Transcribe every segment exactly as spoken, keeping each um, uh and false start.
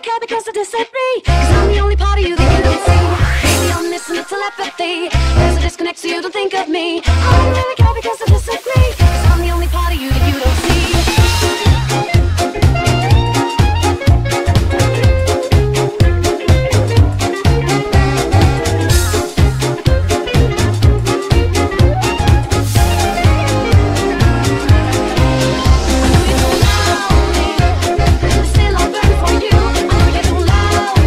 care because I disagree. Cause I'm the only part of you that you don't see. Maybe I'm missing the telepathy. There's a disconnect so you don't think of me. I don't really care because I disagree. Cause I'm the only part of you that you don't see. Still I burn for you. I know you don't love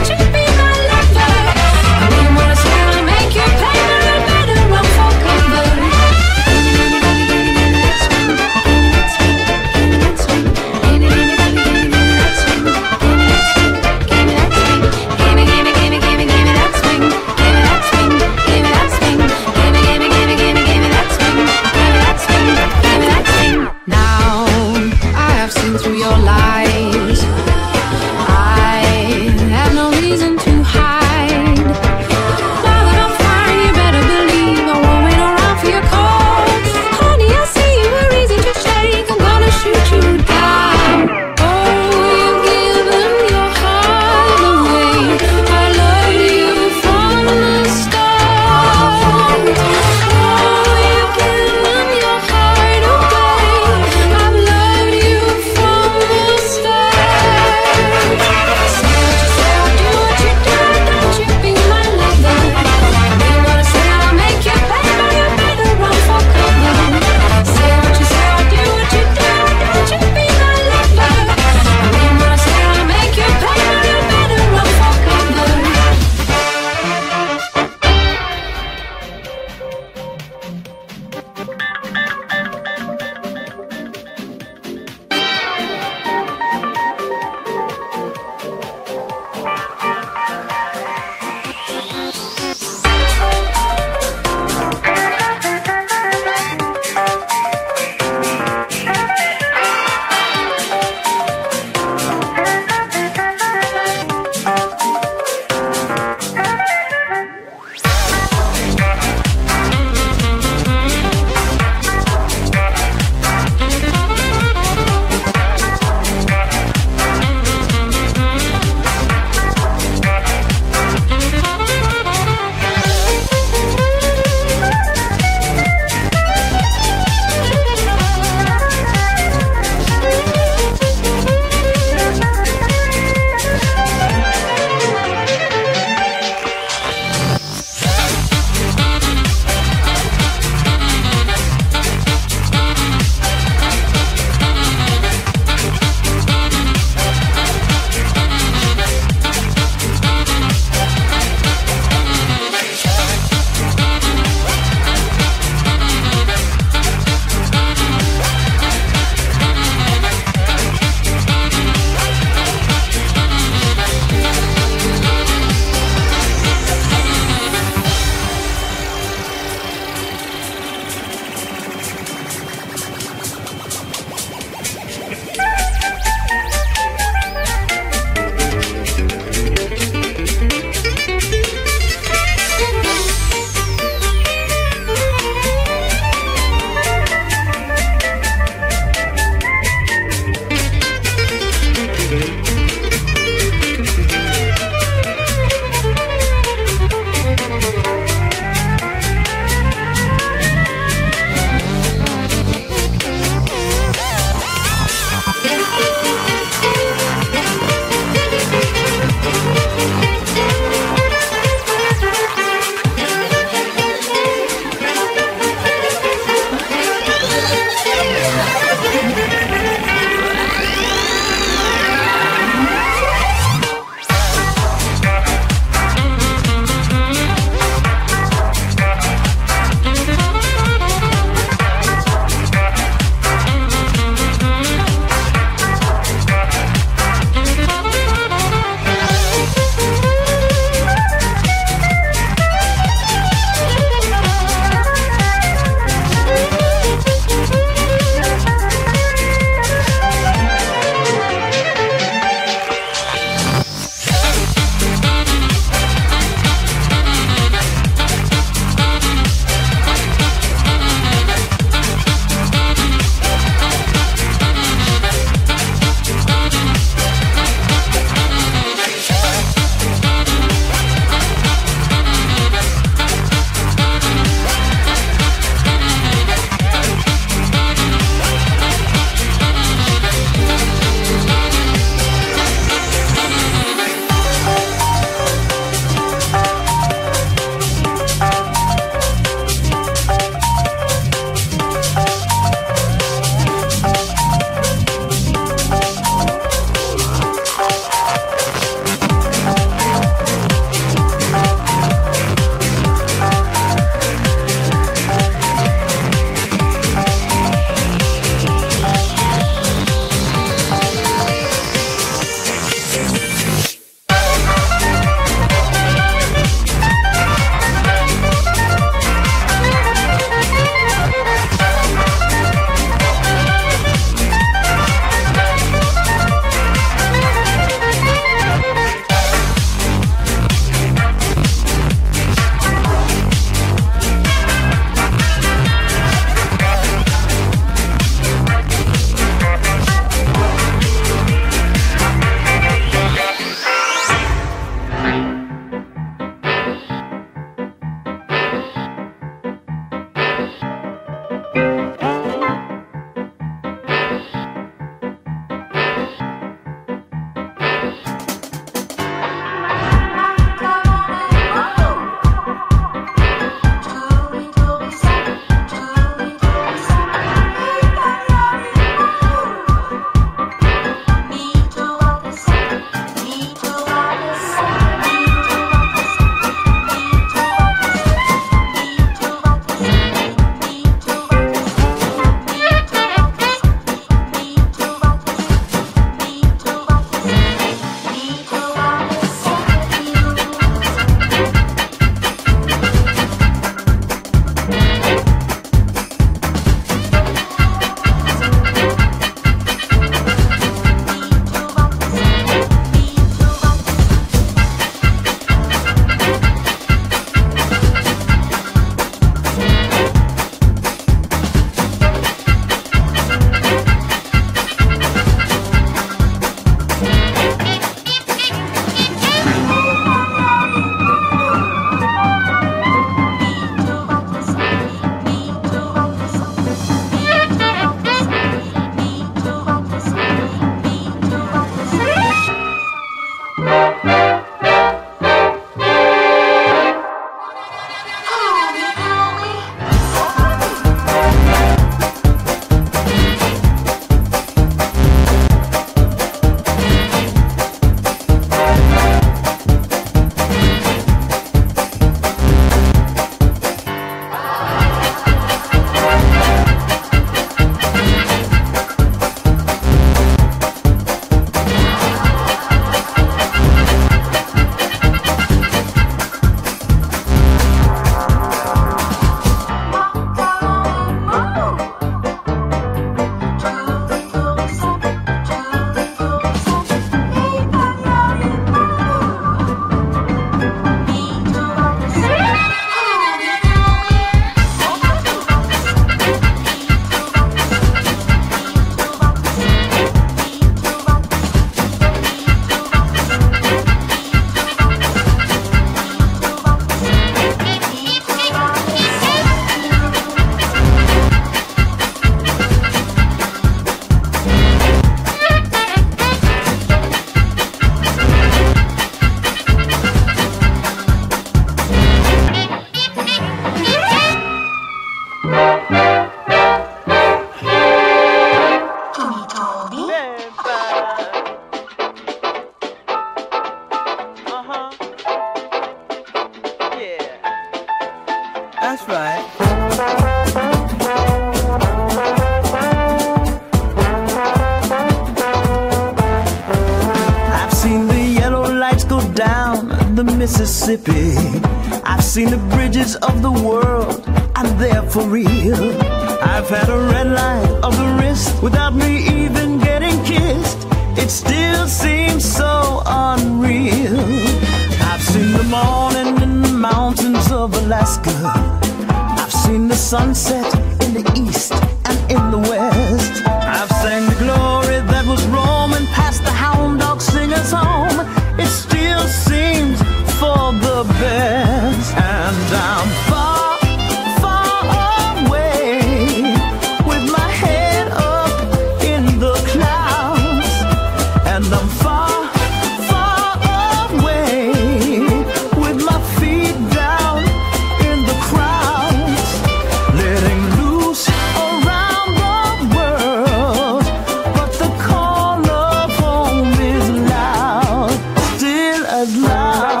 Mississippi. I've seen the bridges of the world, I'm there for real. I've had a red light of the wrist without me even getting kissed. It still seems so unreal. I've seen the morning in the mountains of Alaska. I've seen the sunset in the east and in the west. I've sang the glory that was roaming past the hound dog singers home. It still seems for the best. And I'm far, far away with my head up in the clouds. And I'm far, far away with my feet down in the crowds, letting loose around the world. But the call of home is loud, still as loud.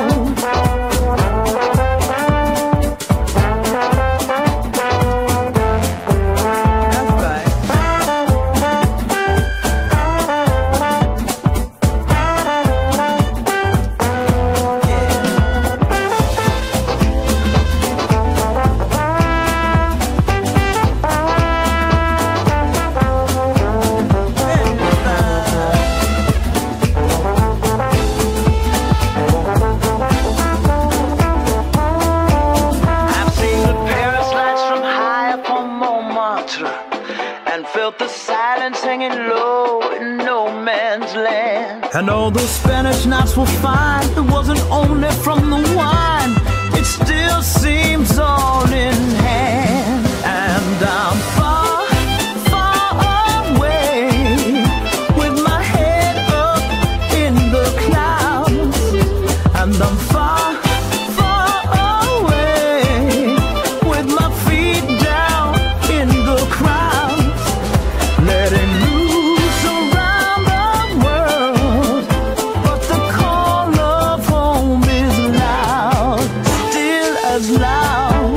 And all those Spanish nights were fine. It wasn't only from the wine. It still seems all in hand. And I'm far, far away with my head up in the clouds. And I'm far, far away with my feet down in the crowds, letting loose around the world. But the call of home is loud, still as loud,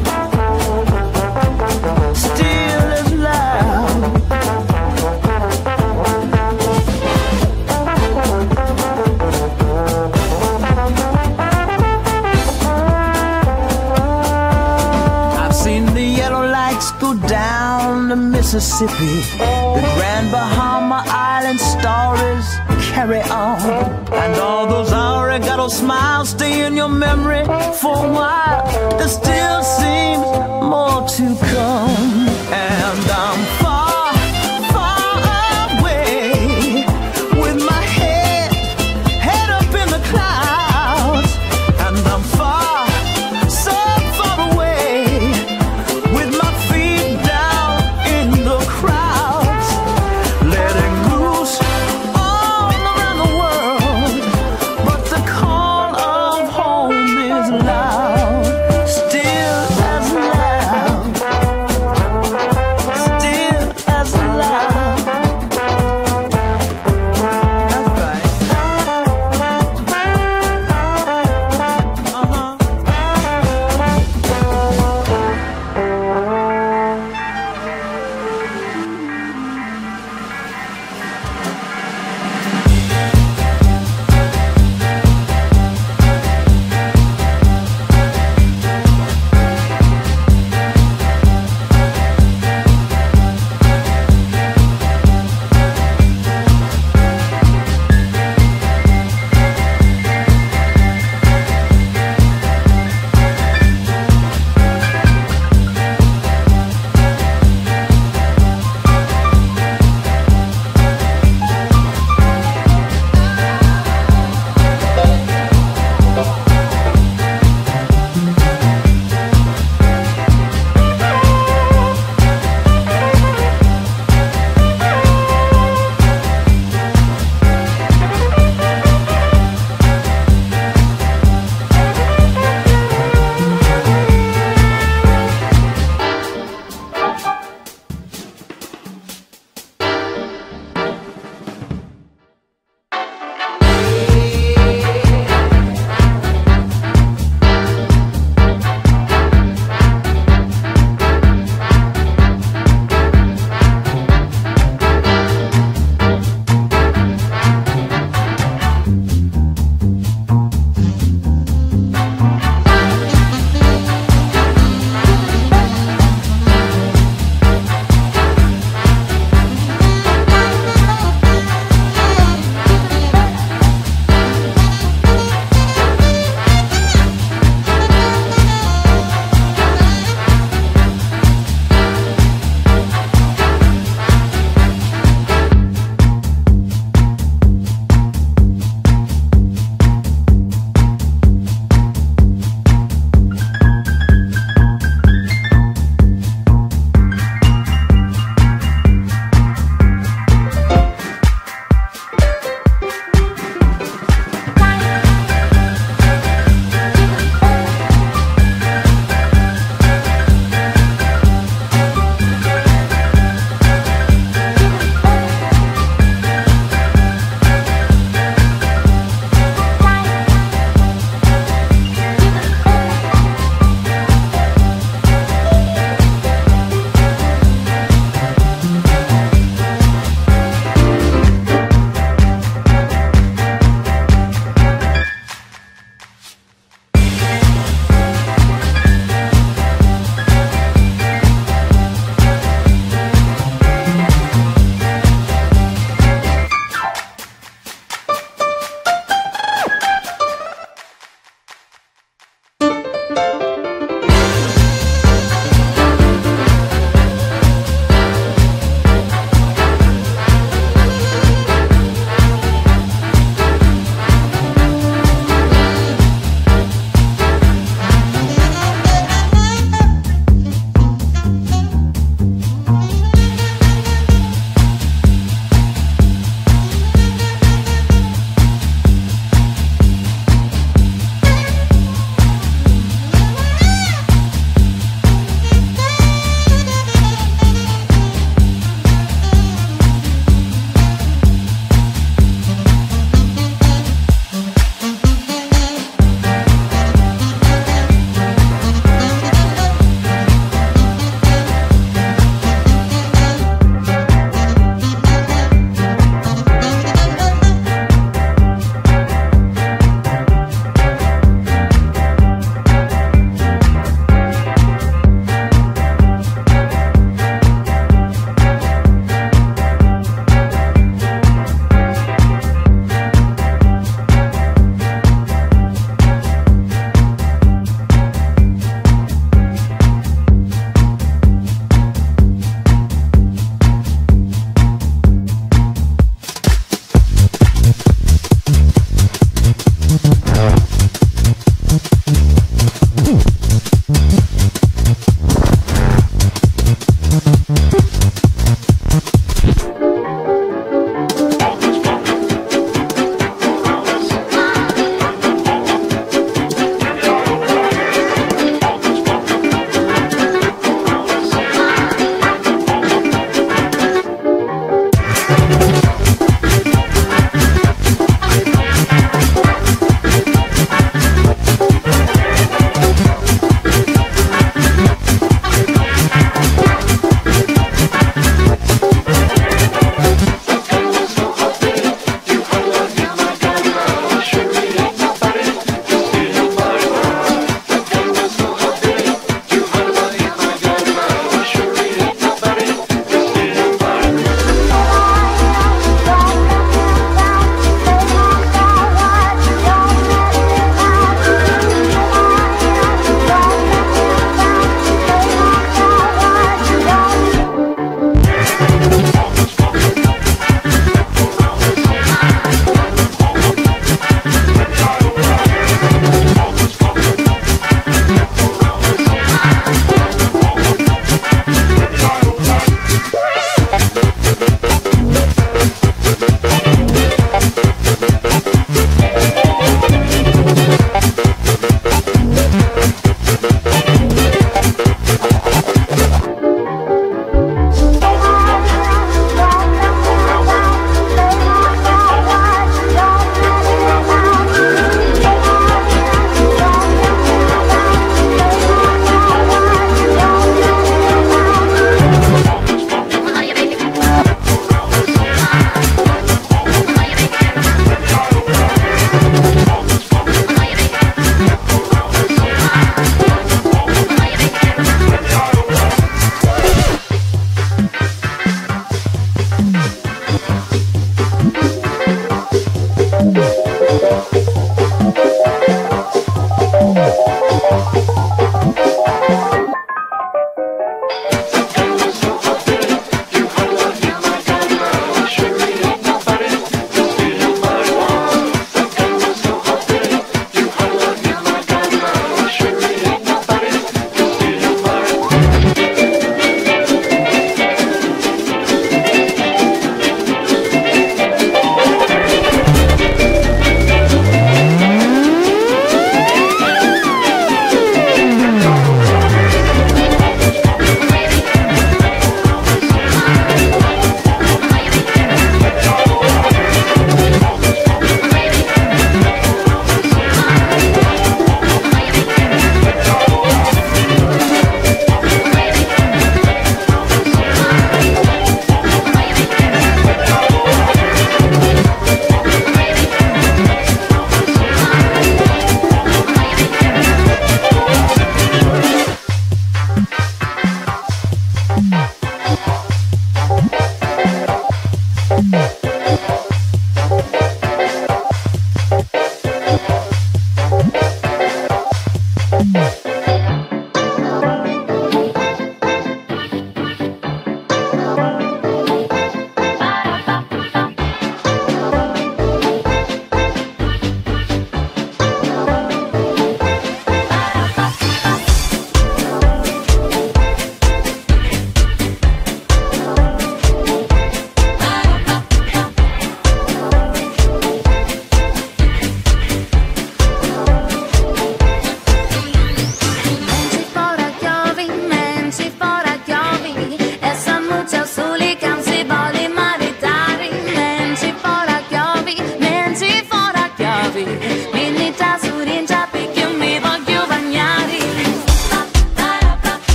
still as loud. I've seen the yellow lights go down the Mississippi. The Grand Bahama Island stories carry on. And all those Arigato smiles stay in your memory for a while. There still seems more to come. And I'm far, far away with my head, head up in the clouds. And I'm far, so far away with my feet down in the crowds, letting loose all around the world. But the call of home is loud, still as loud.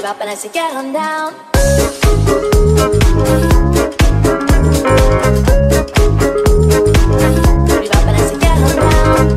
bop and I say get on down. Booty bop and I say get on down.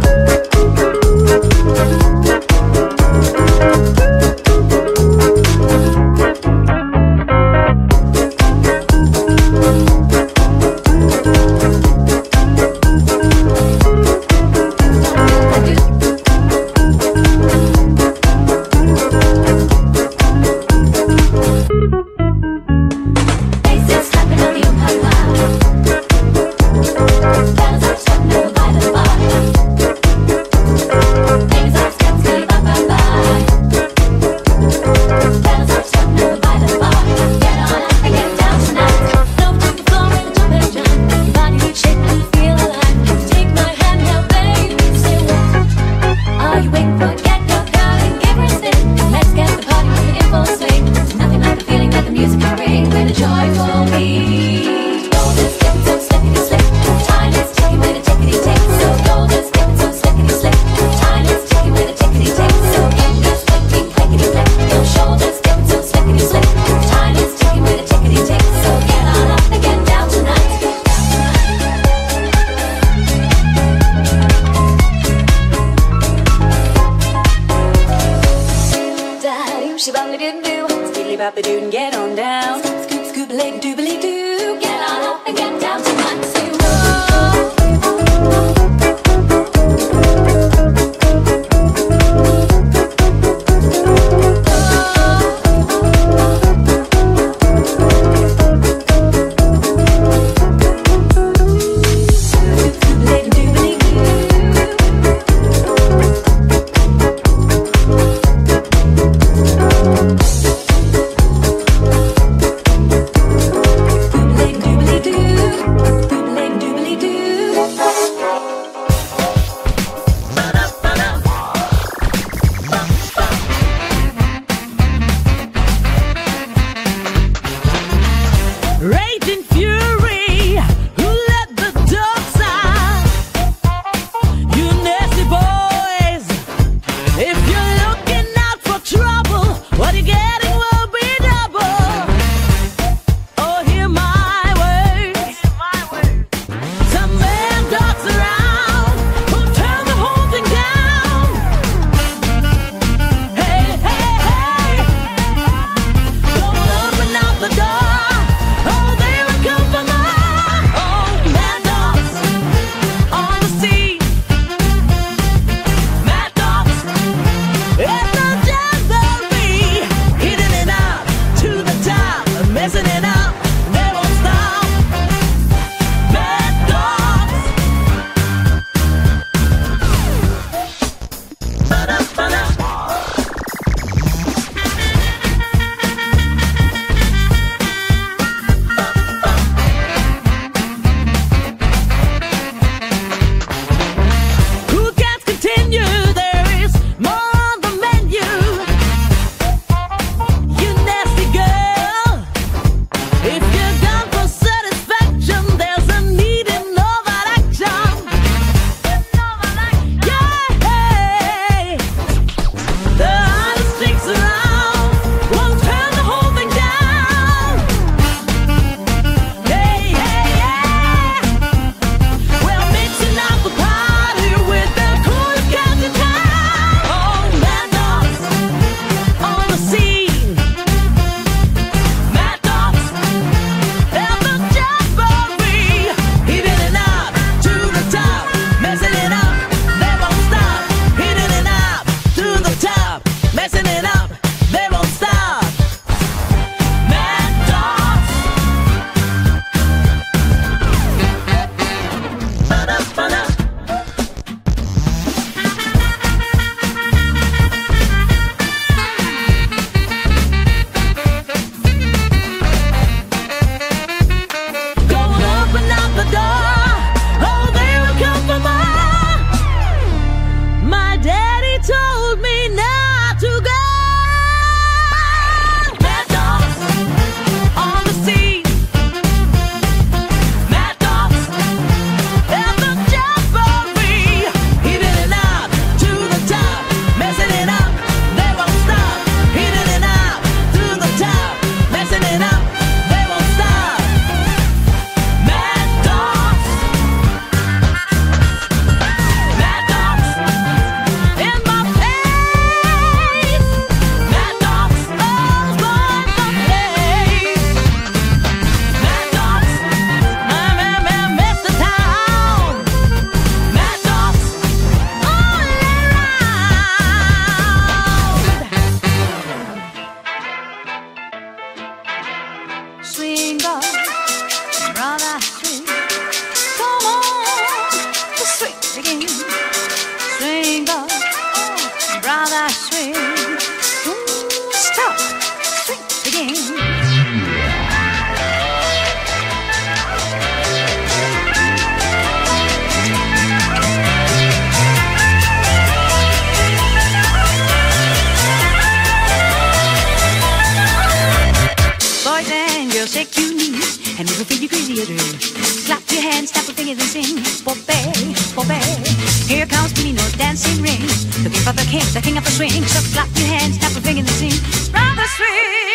king, the king of the swing. So clap your hands, snap a finger and sing. Rather sweet.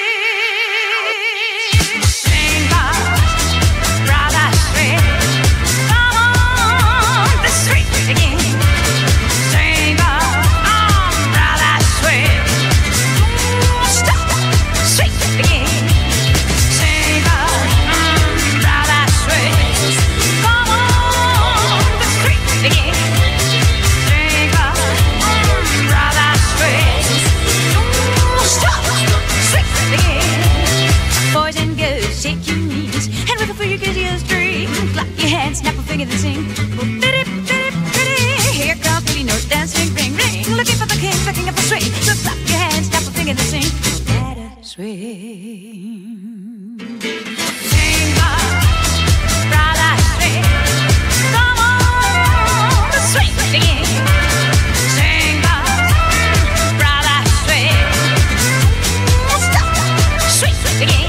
Sing, rather sweet. Come on, the sweet again. Sing, on, rather sweet. Stop, sweet again. Sing, on, rather sweet. Come on, the sweet again. Boys and girls, shake your knees and wiggle for your giddiest dream. Clap your hands, snap a finger, then sing. Oh, bitty, bitty, bitty. Here comes Billy Note dancing, ring, ring. Looking for the king, the king of the swing. So clap your hands, snap a finger, then sing. Let us swing. Sing, brother, swing. Come on, the swing again. Sing, brother, swing. Stop, swing again.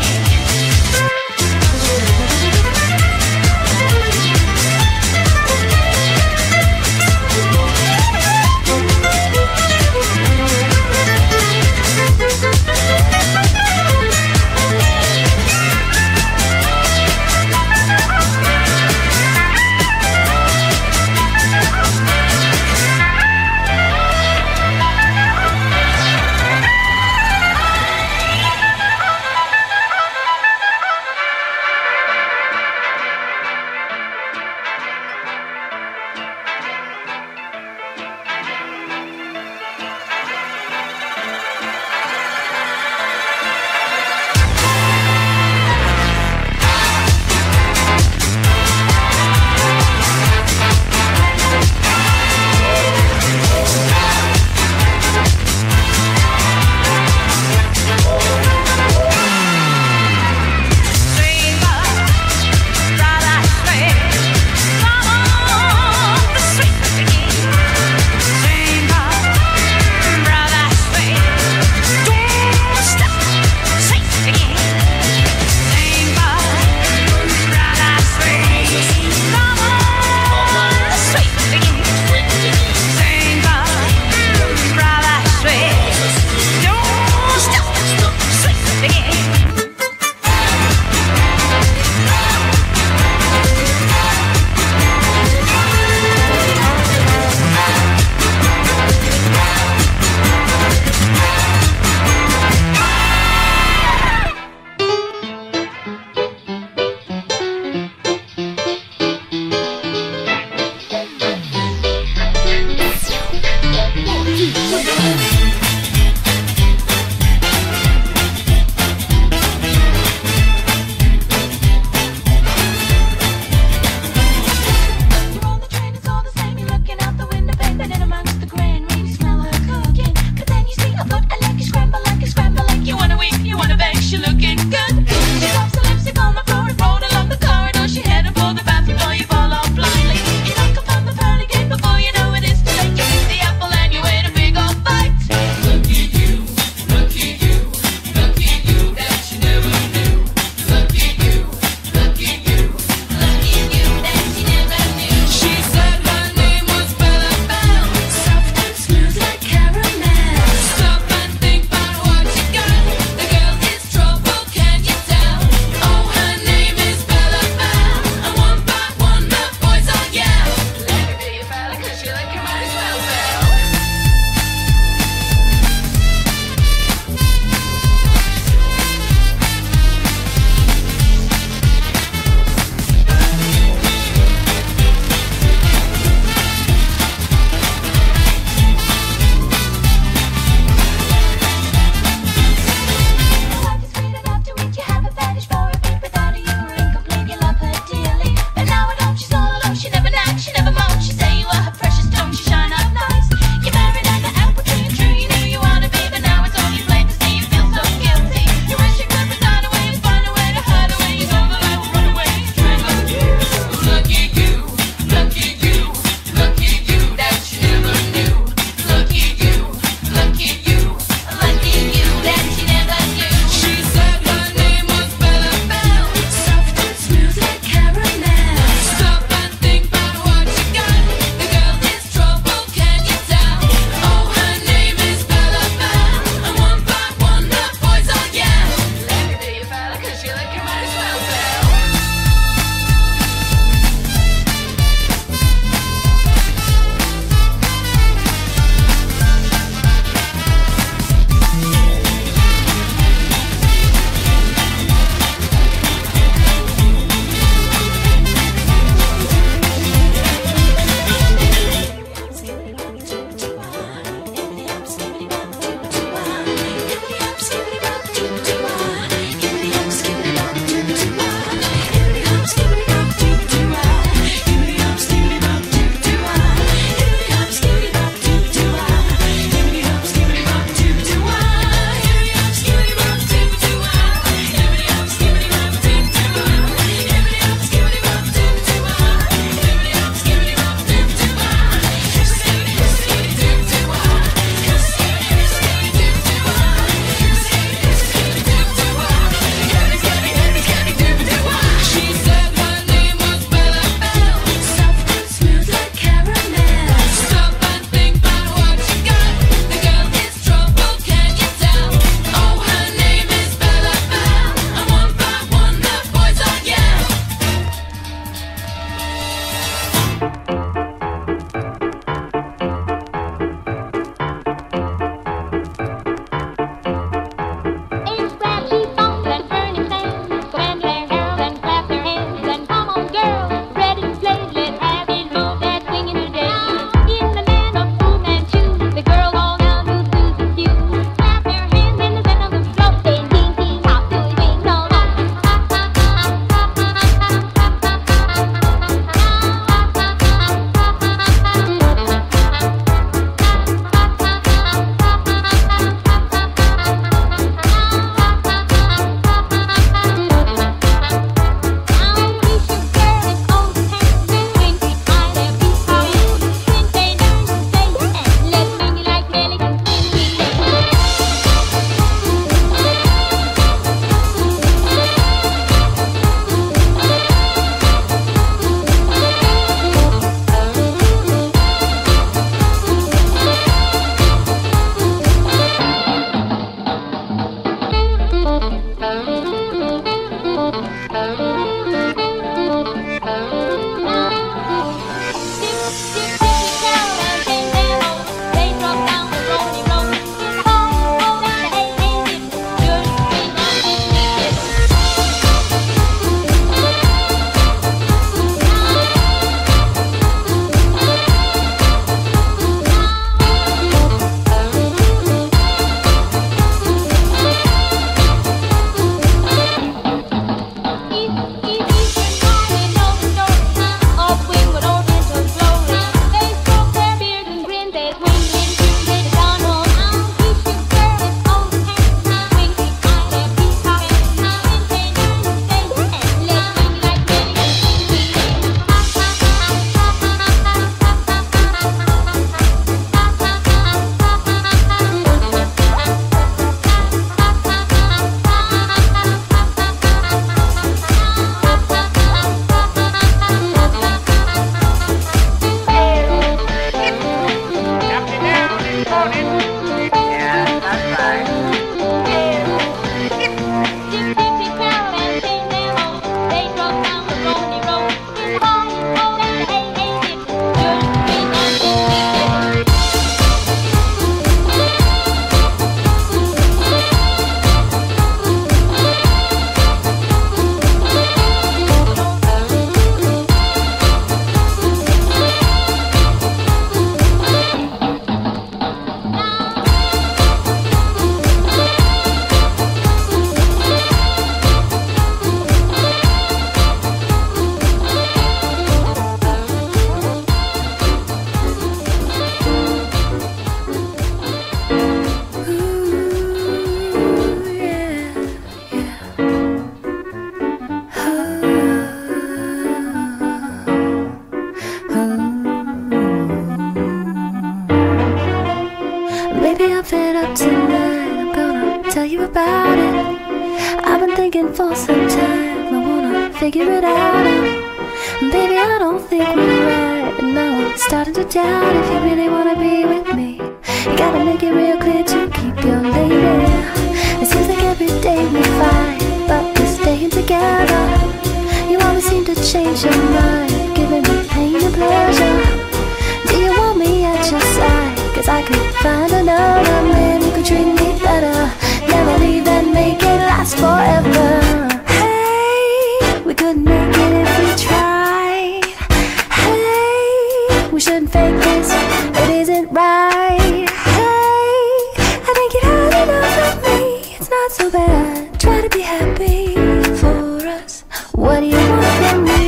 tell you about it. I've been thinking for some time, I wanna figure it out. And baby, I don't think we're right, and now I'm starting to doubt if you really wanna be with me. You gotta make it real clear to keep your lady. It seems like every day we fight, but we're staying together. You always seem to change your mind, giving me pain and pleasure. Do you want me at your side? Cause I could find another man who could treat me better. Never leave and make it last forever. Hey, we could make it if we tried. Hey, we shouldn't fake this, it isn't right. Hey, I think you had enough of me. It's not so bad, try to be happy for us. What do you want from me?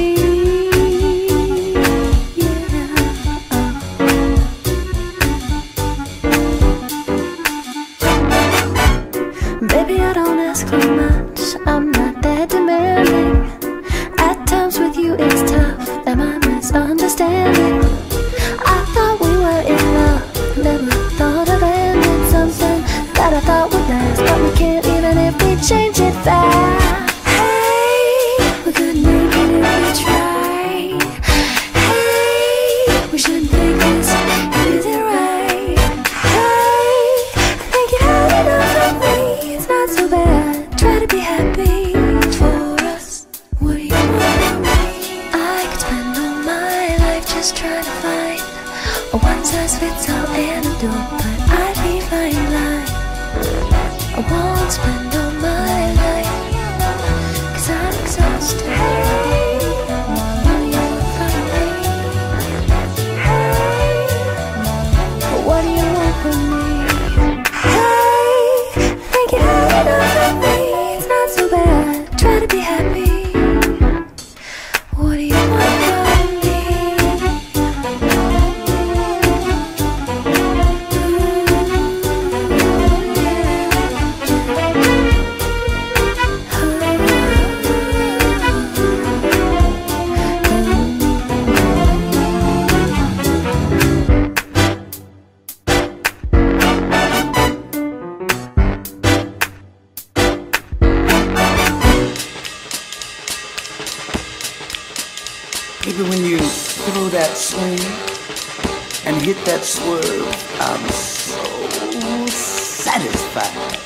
Baby, I don't ask for much, I'm not that demanding. At times with you it's tough, am I misunderstanding? I thought we were in love, never thought of ending something that I thought would last. But we can't even if we change it fast. Hey, we could make it if we tried. Hey, we shouldn't think this, is it right? Hey, I think you had enough of me. It's not so bad, try to be happy for us. What do you want from me? I could spend all my life just trying to find a one-size-fits-all antidote, but I'd be flying blind. I won't spend all my life, cause I'm exhausted. Hey, what do you want from me? Hey, what do you want from me? Hey, think you had enough of me. It's not so bad, try to be happy. What do you want from me? Baby, when you throw that swing and hit that swerve, I'm so satisfied.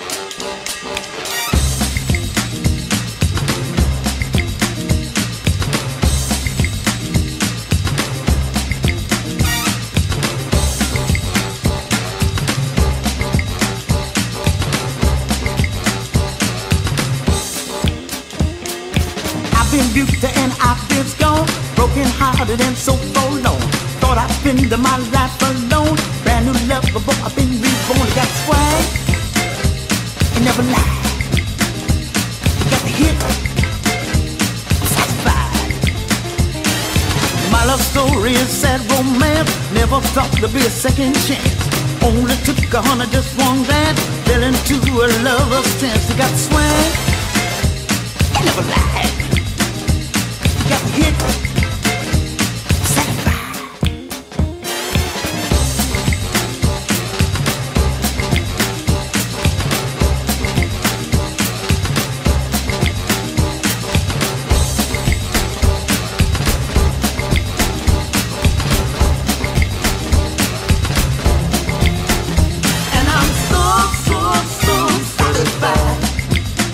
I've been beauty and I've been scorned, broken hearted and so forlorn. Thought I'd spend my life alone. Brand new love, but I've been reborn. Got swag and never lie. Got the hit, satisfied. My love story is sad romance. Never thought there'd be a second chance. Only took a hundred, just one glance. Fell into a lover's trance. Got swag and never lie. Got the hit, satisfied. And I'm so, so, so satisfied.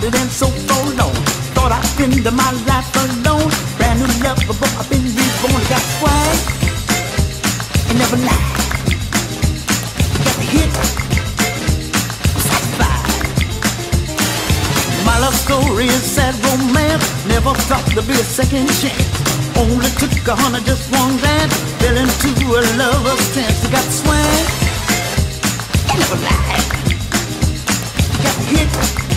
it and so forlorn. Thought I'd spend my life alone. Brand new love, but I've been reborn. Got swag and never lie. Got the hit, satisfied. My love story is sad romance. Never thought there'd be a second chance. Only took a hundred, just one glance. Fell into a lover's trance. Got swag and never lie. Got the hit.